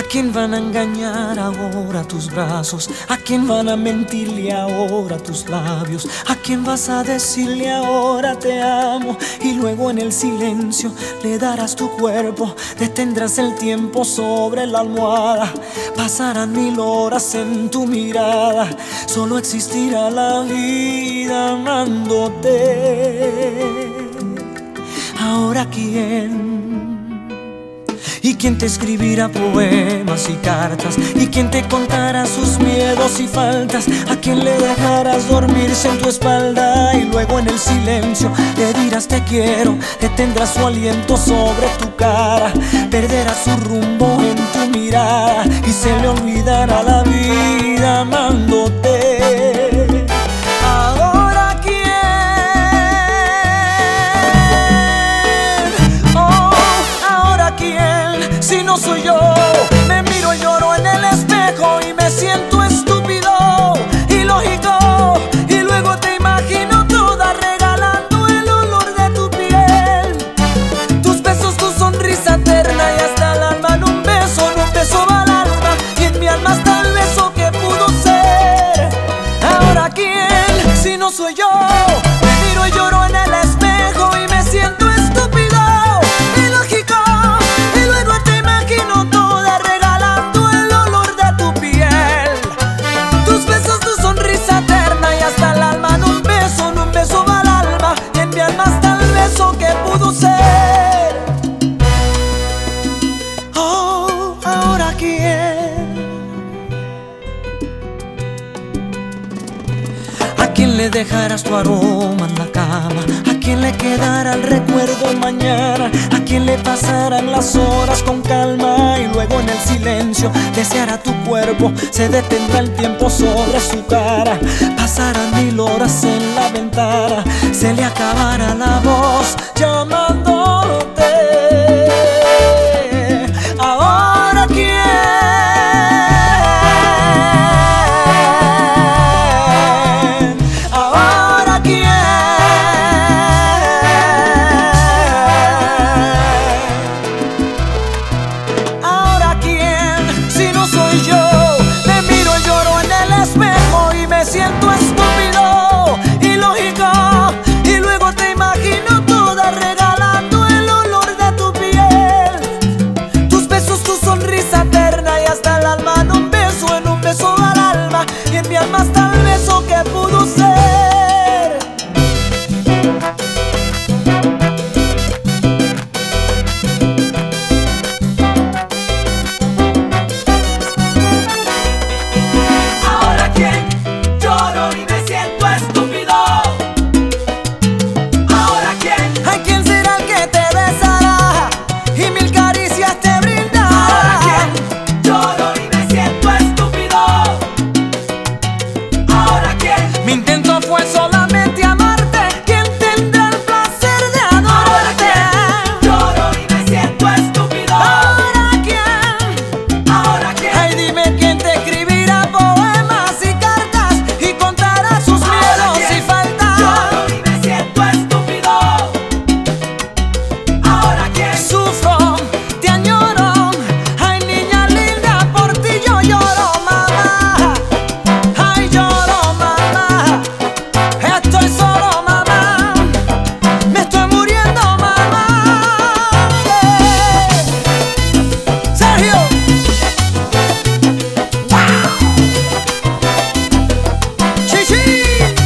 quién van a engañar ahora tus brazos? ¿A quién van a mentirle ahora tus labios? ¿A quién vas a decirle ahora te amo? Y luego en el silencio le darás tu cuerpo, detendrás el tiempo sobre la almohada. Pasarán 1000 horas en tu mirada, solo existirá la vida amándote. Ahora quién. ¿Y quién te escribirá poemas y cartas? ¿Y quién te contará sus miedos y faltas? ¿A quién le dejarás dormirse en tu espalda? Y luego en el silencio le dirás te quiero, detendrás su aliento sobre tu cara, perderás su rumbo en tu mirada y se le olvidará la vida amándote. Ahora quién. Oh, ahora quién. Si no soy yo, me miro y lloro en el espejo y me siento estúpido, ilógico. Y luego te imagino toda regalando el olor de tu piel, tus besos, tu sonrisa eterna y hasta el alma en un beso va al alma. Y en mi alma está el beso que pudo ser. Ahora quién, si no soy yo, me miro y lloro en el espejo y me siento estúpido, ilógico. Que pudo ser. Oh, ahora quién. ¿A quién le dejarás tu aroma en la cama? ¿A quién le quedará el recuerdo mañana? ¿A quién le pasarán las horas con calma? Y luego en el silencio deseará tu cuerpo, se detendrá el tiempo sobre su cara. Pasarán 1000 horas en la ventana, se le acabará la voz llamándote. Ahora quién. Ahora quién. Ahora quién. Si no soy yo, me miro y lloro en el espejo y me siento estúpido, ilógico. Y luego te imagino toda regalando el olor de tu piel, tus besos, tu sonrisa eterna y hasta el alma en un beso va al alma. Y en mi alma está el beso que pudo ser. Ahora quién, lloro y me siento estúpido. Ahora quién, ¿A quién será el que te besará y 1000 caricias te brindará? ahora quién, lloro y me siento estúpido. Ahora quién, Mi intento fue solamente amarte. ¿Quién tendrá el placer de ahora adorarte? quién, lloro y me siento estúpido. ¿Ahora quién? Ahora quién, Ay, dime quién te escribirá poemas y cartas y contará sus miedos y faltas. lloro y me siento estúpido. Ahora quién, Sufro, te añoro. Ay, niña linda, por ti yo lloro, mamá. Ay, lloro, mamá. Estoy solo, mamá. Me estoy muriendo, mamá. Sergio. Chichi.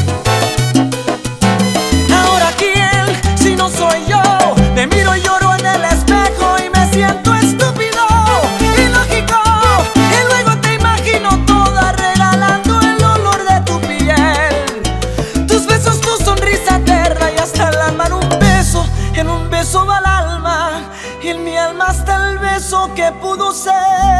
Ahora quién, si no soy yo, me miro y lloro en el espejo y me siento estúpido, ilógico. Y luego te imagino toda regalando el olor de tu piel, tus besos, tu sonrisa eterna y hasta el alma en un beso va al alma. Y en mi alma está el beso que pudo ser.